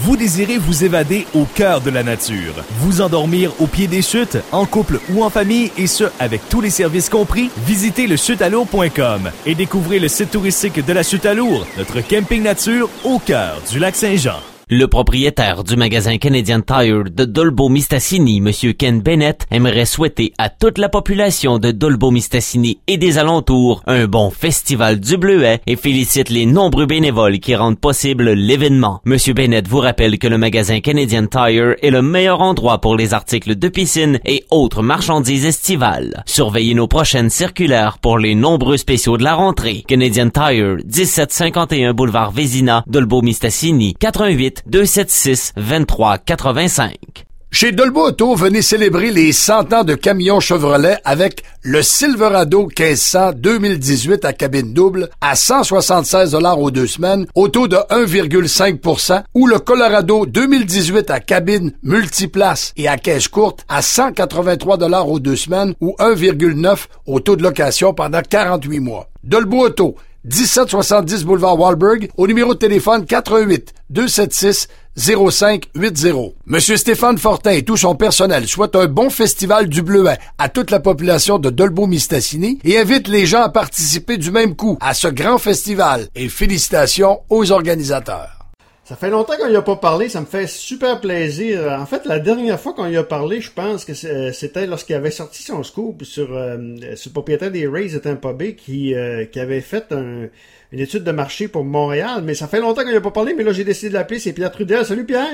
Vous désirez vous évader au cœur de la nature, vous endormir au pied des chutes, en couple ou en famille, et ce, avec tous les services compris? Visitez le chutesalourds.com et découvrez le site touristique de la Chute à Lourds, notre camping nature au cœur du lac Saint-Jean. Le propriétaire du magasin Canadian Tire de Dolbeau-Mistassini, M. Ken Bennett, aimerait souhaiter à toute la population de Dolbeau-Mistassini et des alentours un bon festival du Bleuet et félicite les nombreux bénévoles qui rendent possible l'événement. M. Bennett vous rappelle que le magasin Canadian Tire est le meilleur endroit pour les articles de piscine et autres marchandises estivales. Surveillez nos prochaines circulaires pour les nombreux spéciaux de la rentrée. Canadian Tire, 1751 boulevard Vézina, Dolbeau-Mistassini, 88 276 2385. Chez Dolbeau Auto, venez célébrer les 100 ans de camions Chevrolet avec le Silverado 1500 2018 à cabine double à 176 $ aux 2 semaines, au taux de 1,5 % ou le Colorado 2018 à cabine multiplace et à caisse courte à 183 $ aux 2 semaines ou 1,9 % au taux de location pendant 48 mois. Dolbeau Auto, 1770 boulevard Wahlberg, au numéro de téléphone 88 276 0580. Monsieur Stéphane Fortin et tout son personnel souhaitent un bon festival du Bleuet à toute la population de Dolbeau-Mistassini et invitent les gens à participer du même coup à ce grand festival. Et félicitations aux organisateurs. Ça fait longtemps qu'on y a pas parlé, ça me fait super plaisir. En fait, la dernière fois qu'on y a parlé, je pense que c'était lorsqu'il avait sorti son scoop sur le propriétaire des Rays de Tampa Bay qui avait fait une étude de marché pour Montréal. Mais ça fait longtemps qu'on y a pas parlé, mais là, j'ai décidé de l'appeler. C'est Pierre Trudel. Salut, Pierre!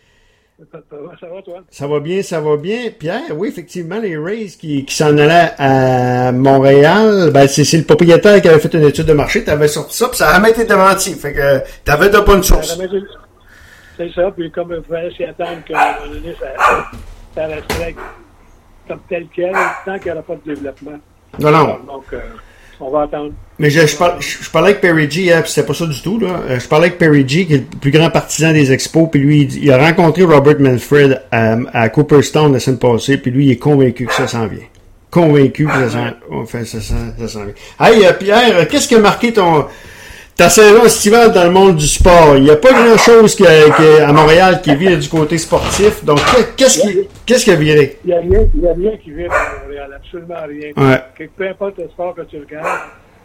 Ça va, toi? Ça va bien, ça va bien. Pierre, oui, effectivement, les Rays qui s'en allaient à Montréal, ben, c'est le propriétaire qui avait fait une étude de marché, t'avais sorti ça, puis ça a jamais été démenti. Fait que t'avais de bonnes sources. C'est ça, puis comme il fallait s'y attendre qu'à un moment donné, ça resterait comme tel quel, tant qu'il n'y aura pas de développement. Non. Donc, on va attendre. Mais je parlais avec Perry G, hein, puis c'était pas ça du tout, là. Je parlais avec Perry G, qui est le plus grand partisan des expos, puis lui, il a rencontré Robert Manfred à Cooperstown la semaine passée, puis lui, il est convaincu que ça s'en vient. Convaincu que ça s'en vient. Hey, Pierre, qu'est-ce qui a marqué ta saison estivale dans le monde du sport? Il n'y a pas grand-chose à Montréal qui vire du côté sportif, donc qu'est-ce qui a viré? Il n'y a rien qui vire à Montréal, absolument rien. Ouais. Peu importe le sport que tu regardes,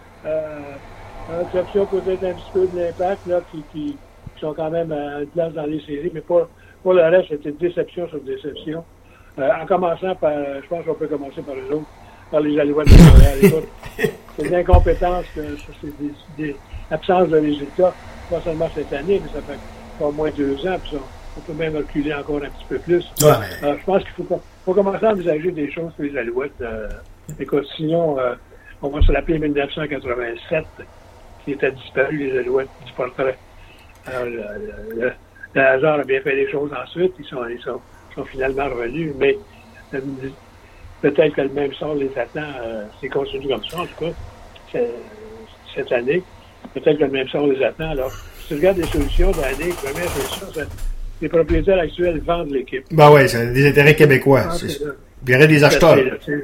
à l'exception peut-être un petit peu de l'Impact, là, qui sont quand même à une place dans les séries, mais pour le reste, c'était déception sur déception. En commençant par, je pense qu'on peut commencer par eux autres, par les Alouettes de Montréal. Écoute, c'est de l'incompétence, c'est des absences de résultats, pas seulement cette année, mais ça fait pas moins 2 ans, puis on peut même reculer encore un petit peu plus. Ouais. Je pense qu'il faut commencer à envisager des choses pour les Alouettes. Écoute, sinon, on va se rappeler 1987, qui était disparu, les Alouettes du portrait. Alors, le hasard a bien fait les choses ensuite, ils sont finalement revenus, mais peut-être que le même sort les attend, c'est continu comme ça, en tout cas, cette année. Peut-être que le même sort les attend. Alors, si tu regardes les solutions d'année, première solution, c'est les propriétaires actuels vendent l'équipe. Ben oui, c'est des intérêts québécois. Il y aurait des acheteurs.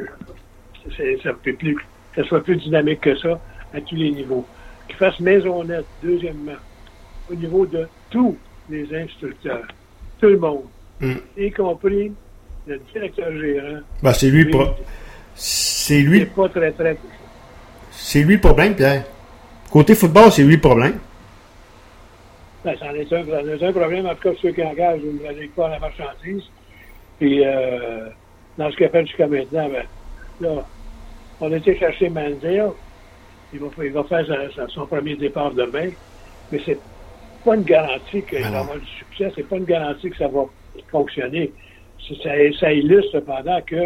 Ça peut plus, que ça soit plus dynamique que ça à tous les niveaux. Qu'ils fassent maisonnette, deuxièmement, au niveau de tous les instructeurs, tout le monde, y compris le directeur gérant. Ben, c'est lui C'est pas très. C'est lui le problème, Pierre. Côté football, c'est lui le problème. Ben, c'en est un problème, en tout cas, ceux qui engagent ne naviguent pas à la marchandise. Puis, dans ce qu'il a fait jusqu'à maintenant, ben, là, on a été chercher Manziel. Il va faire son premier départ demain. Mais c'est pas une garantie qu'il va avoir du succès. C'est pas une garantie que ça va fonctionner. Ça illustre cependant que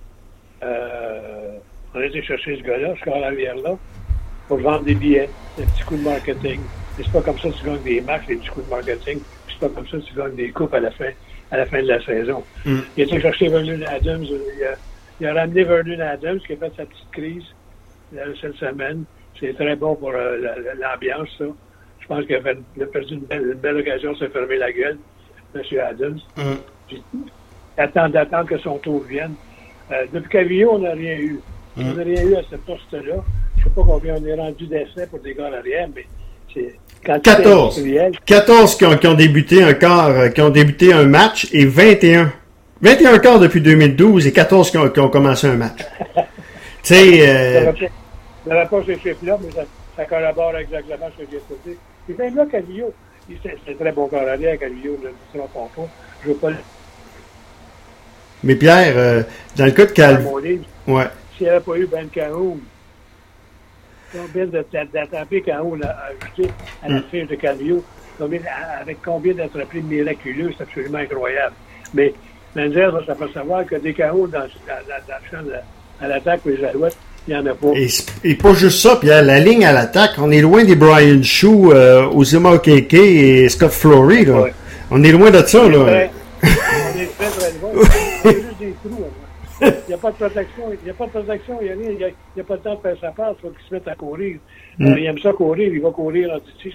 on a été chercher ce gars-là, ce carrière-là, pour vendre des billets, des petits coups de marketing. Mais c'est pas comme ça que tu gagnes des matchs, des petits coups de marketing. C'est pas comme ça que tu gagnes des coupes à la fin de la saison. Il a été chercher Vernon Adams. Il a ramené Vernon Adams qui a fait sa petite crise cette semaine. C'est très bon pour l'ambiance, ça. Je pense qu'il a perdu une belle occasion de se fermer la gueule, M. Adams. Puis, d'attendre que son tour vienne. Depuis Cavillon, on n'a rien eu. On n'a rien eu à ce poste-là. Je ne sais pas combien on est rendu d'essais pour des gars arrière, mais 14. 14 qui ont débuté qui ont débuté un match et 21. 21 quarts depuis 2012 et 14 qui ont commencé un match. Tu sais... Je n'avais pas ces chiffres-là, mais ça collabore exactement ce que j'ai dit. Et même là, Calvillo, c'est un très bon corps arrière, Calvillo, ne le trompons pas. Je veux pas le... Mais Pierre, dans le cas de Calvillo... Ouais. S'il n'y avait pas eu Ben Cahoon, combien d'attrapés Cahoon a ajouté à la fiche de Calvillo, avec combien d'attrapés miraculeux, c'est absolument incroyable. Mais Menzel va s'apercevoir que des Cahoon dans le champ à l'attaque pour les Alouettes, il n'y en a pas. Et pas juste ça, Pierre, la ligne à l'attaque, on est loin des Brian Shaw, Ozima Okeke et Scott Flory, là. Ouais. On est loin de ça, là. On est très, très loin. Il y a juste des trous, il n'y a pas de protection, il n'y a rien, il n'y a pas de temps de faire sa part, il faut qu'il se mette à courir. Il aime ça courir, il va courir en dessous.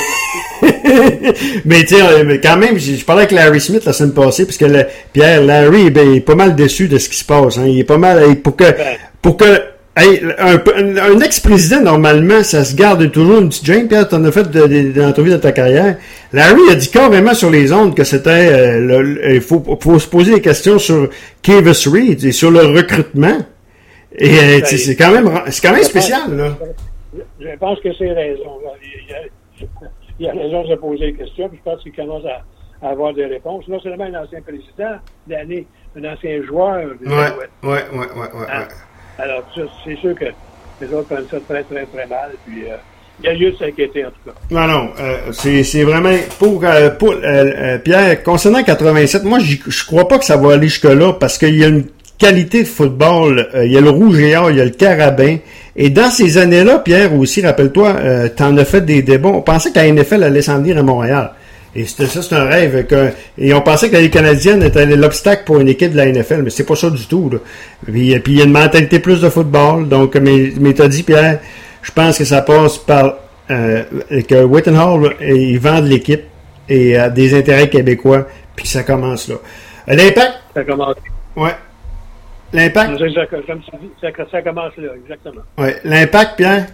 Mais tu sais, quand même, je parlais avec Larry Smith la semaine passée, parce que Pierre, Larry est pas mal déçu de ce qui se passe. Hein. Il est pas mal, pour que un ex-président, normalement, ça se garde toujours une petite gêne. Pierre, t'en as fait des entrevues dans ta carrière. Larry a dit carrément sur les ondes que c'était, il faut se poser des questions sur Kavis Reed et sur le recrutement. Et c'est quand même spécial, là. Je pense que c'est raison. Il a raison de se poser des questions, puis je pense qu'il commence à avoir des réponses. Non seulement un ancien président d'année, un ancien joueur. Ouais. Alors, c'est sûr que les autres prennent ça très, très, très mal. Puis, il y a lieu de s'inquiéter, en tout cas. Non, c'est vraiment... Pour Pierre, concernant 87, moi, je crois pas que ça va aller jusque-là, parce qu'il y a une qualité de football. Il y a le Rouge et Or, il y a le Carabin. Et dans ces années-là, Pierre, aussi, rappelle-toi, t'en as fait des débats. On pensait que la NFL allait s'en venir à Montréal. Et c'est un rêve. Et on pensait que la Ligue canadienne était l'obstacle pour une équipe de la NFL, mais c'est pas ça du tout. Là. Puis il y a une mentalité plus de football. Donc, mais t'as dit, Pierre, je pense que ça passe par que Whitten Hall, ils vendent l'équipe et des intérêts québécois, puis ça commence là. L'Impact? Ça commence. Ouais. L'Impact? Comme tu dis, ça commence là, exactement. Ouais. L'Impact, Pierre?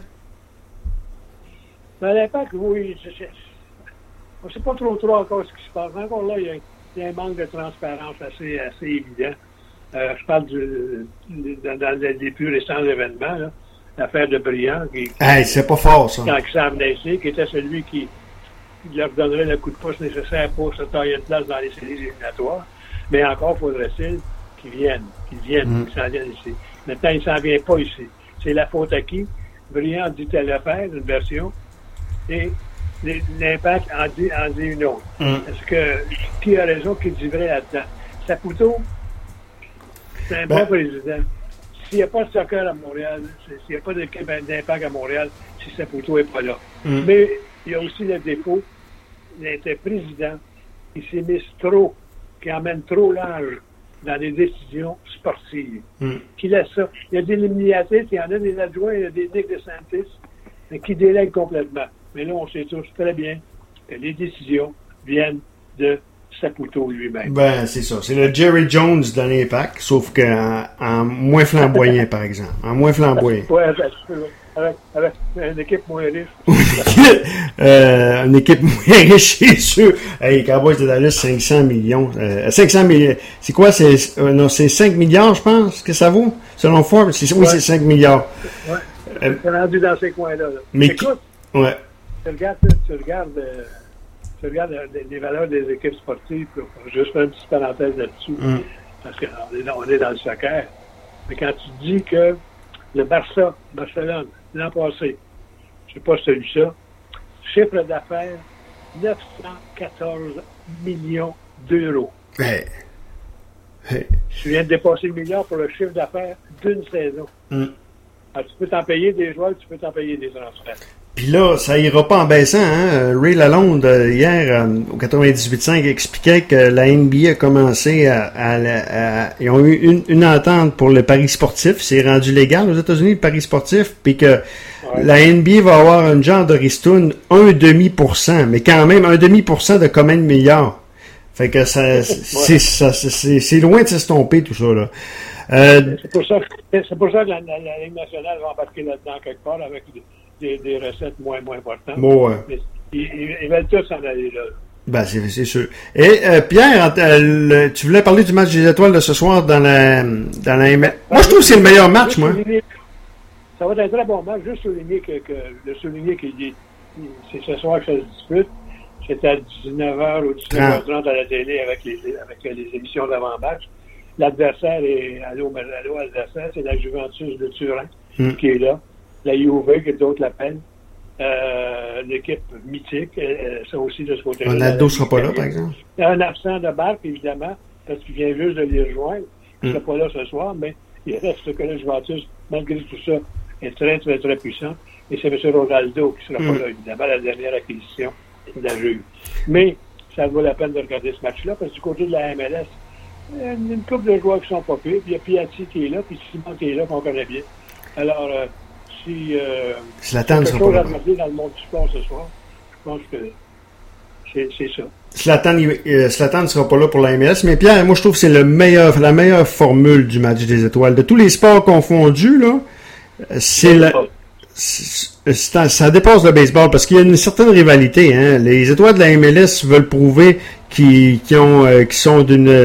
Ben, l'Impact, oui, on ne sait pas trop encore ce qui se passe. Encore là, il y a un manque de transparence assez évident. Je parle dans les plus récents événements, là, l'affaire de Briand. C'est pas fort, ça. Quand il s'en venait ici, qui était celui qui leur donnerait le coup de pouce nécessaire pour se tailler une place dans les séries éliminatoires. Mais encore faudrait-il qu'ils viennent, qu'ils s'en viennent ici. Maintenant, il ne s'en vient pas ici. C'est la faute à qui? Briand dit telle affaire, une version, et l'Impact en dit une autre. Est-ce que qui a raison, qui dit vrai là-dedans? Saputo, c'est un bon président. S'il n'y a pas de soccer à Montréal, s'il n'y a pas d'équipe d'Impact à Montréal, si Saputo n'est pas là. Mais il y a aussi le défaut d'être président qui s'immisce trop, qui emmène trop large dans des décisions sportives. Qui laisse ça. Il y a des liminatistes, il y en a des adjoints, il y a des Nick DeSantis, mais qui délèguent complètement. Mais là, on sait tous très bien que les décisions viennent de Saputo lui-même. Ben, c'est ça. C'est le Jerry Jones dans l'Impact, sauf qu'en moins flamboyant, par exemple. En moins flamboyant. Oui, avec une équipe moins riche. Une équipe moins riche, c'est sûr. Hey, Cowboys de Dallas, 500 millions. 500 millions. C'est quoi? C'est 5 milliards, je pense, que ça vaut, selon Forbes. C'est 5 milliards. Oui. C'est rendu dans ces coins-là. Là. Mais écoute, ouais. tu regardes les valeurs des équipes sportives, pour juste faire une petite parenthèse là-dessus, parce qu'on est dans le soccer. Mais quand tu dis que le Barcelone, l'an passé, je ne sais pas si tu as lu ça, chiffre d'affaires, 914 millions d'euros. Tu viens de dépasser le milliard pour le chiffre d'affaires d'une saison. Alors, tu peux t'en payer des joueurs, tu peux t'en payer des transferts. Puis là, ça ira pas en baissant. Hein? Ray Lalonde, hier, au 98.5, expliquait que la NBA a commencé ils ont eu une entente pour le pari sportif. C'est rendu légal aux États-Unis, le pari sportif. Puis que la NBA va avoir une genre de ristourne 1,5%. Mais quand même, 1,5% de combien de milliards? Fait que c'est loin de s'estomper, tout ça, là. C'est pour ça que la Ligue nationale va embarquer là-dedans quelque part avec des recettes moins importantes. Bon, Mais ils veulent tous s'en aller là. Ben, c'est sûr. Et Pierre, tu voulais parler du match des étoiles de ce soir dans la ML. Moi, je trouve que c'est le meilleur match, moi. Ça va être un très bon match. Juste souligner que c'est ce soir que ça se dispute. C'était à 19h ou 19h30 à la télé avec les émissions d'avant-match. L'adversaire est allô adversaire, c'est la Juventus de Turin qui est là. La Juve, que d'autres l'appellent. L'équipe mythique, ça aussi de ce côté-là. Ronaldo ne sera pas là, par exemple. Un absent de Marc, évidemment, parce qu'il vient juste de les rejoindre. Il ne sera pas là ce soir, mais il reste que la Juventus, malgré tout ça, est très, très, très puissant. Et c'est M. Ronaldo qui ne sera pas là, évidemment, la dernière acquisition de la Juve. Mais ça vaut la peine de regarder ce match-là, parce que du côté de la MLS, il y a une couple de joueurs qui sont pas pires, puis il y a Piatti qui est là, puis Simon qui est là, qu'on connaît bien. Alors, si Zlatan quelque sera chose pas à là. regarder dans le monde du sport ce soir, je pense que c'est ça. Zlatan ne sera pas là pour la MLS, mais Pierre, moi je trouve que c'est la meilleure formule du match des étoiles. De tous les sports confondus, là, ça dépasse le baseball parce qu'il y a une certaine rivalité. Hein. Les étoiles de la MLS veulent prouver qu'ils sont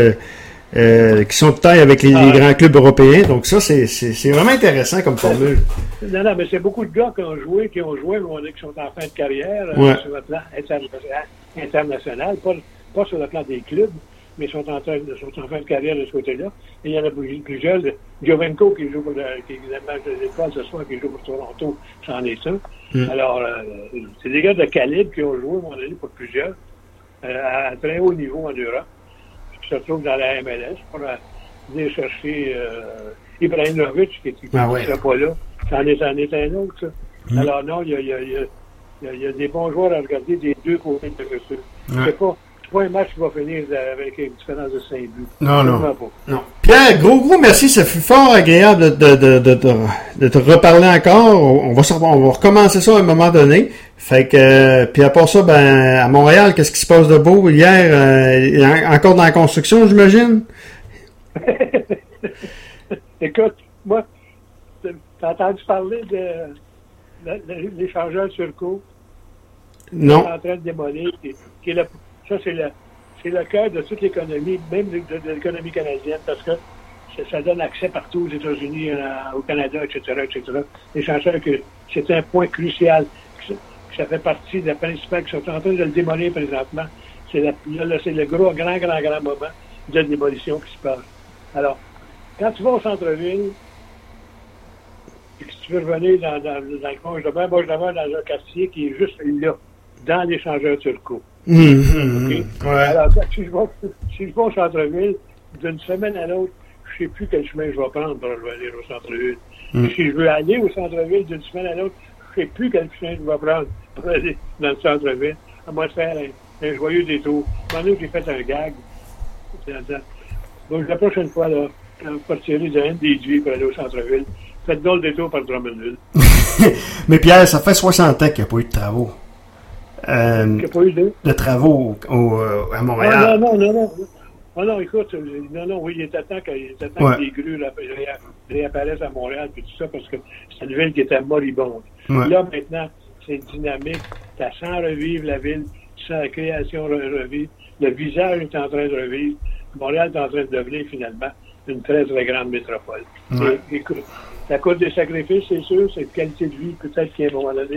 de taille avec les grands clubs européens. Donc ça, c'est vraiment intéressant comme formule. Non, mais c'est beaucoup de gars qui ont joué, mais on dit qu'ils sont en fin de carrière sur le plan international, pas sur le plan des clubs, mais sont en fin de carrière de ce côté-là. Et il y en a plusieurs. Jovenko qui joue pour qui est le match des étoiles ce soir, qui joue pour Toronto, c'en est un. Alors, c'est des gars de calibre qui ont joué, à un moment donné, pour plusieurs, à très haut niveau en Europe, qui se retrouvent dans la MLS pour venir chercher Ibrahimovic, qui ne sera pas là. C'en est un autre, ça. Alors, non, il y a des bons joueurs à regarder des deux côtés de ça. C'est pas un match qui va finir avec une différence de 5 buts. Non. Pierre, gros merci. Ça fut fort agréable de te reparler encore. On va recommencer ça à un moment donné. Fait que, puis à part ça, à Montréal, qu'est-ce qui se passe de beau? Hier, encore dans la construction, j'imagine? Écoute, moi, t'as entendu parler de l'échangeur Turco? Non. Qui est en train de démolir. Ça, c'est le cœur de toute l'économie, même de l'économie canadienne, parce que ça donne accès partout aux États-Unis, au Canada, etc. L'échangeur, c'est un point crucial. Ça fait partie de la principale qui sont en train de le démolir présentement. C'est le grand moment de démolition qui se passe. Alors, quand tu vas au centre-ville, et que tu veux revenir dans le coin, je demeure dans un quartier qui est juste là, dans l'échangeur Turco. Okay? Ouais. Alors, si je vais au centre-ville, d'une semaine à l'autre, je ne sais plus quel chemin je vais prendre pour revenir au centre-ville. Si je veux aller au centre-ville d'une semaine à l'autre, je ne sais plus quel chemin je vais prendre pour aller dans le centre-ville. À moi de faire un joyeux détour. Pendant que j'ai fait un gag. Donc, la prochaine fois, là, quand vous partirez de NDG pour aller au centre-ville, faites donc le détour par Drummondville. Mais Pierre, ça fait 60 ans qu'il n'y a pas eu de travaux. Il n'y a pas eu de travaux à Montréal. Non, écoute, oui, il était temps que les grues réapparaissent à Montréal et tout ça, parce que c'est une ville qui était moribonde. Ouais. Là, maintenant, c'est dynamique. Tu sens revivre la ville, tu sens la création revivre. Le visage est en train de revivre. Montréal est en train de devenir, finalement, une très, très grande métropole. Ouais. Et, écoute, ça coûte des sacrifices, c'est sûr, c'est de qualité de vie, peut-être qu'à un moment donné,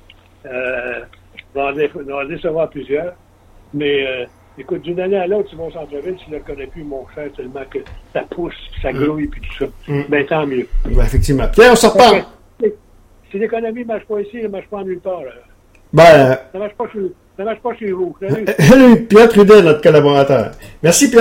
on va en décevoir plusieurs, mais écoute, d'une année à l'autre, tu vas au centre-ville, tu ne le connais plus, mon cher, tellement que ça pousse, ça grouille, puis tout ça. Ben, tant mieux. Ben, effectivement. Pierre, on se reparle. Si l'économie ne marche pas ici, elle ne marche pas nulle part. Ça marche pas chez vous. Salut. Salut, Pierre Trudet, notre collaborateur. Merci, Pierre.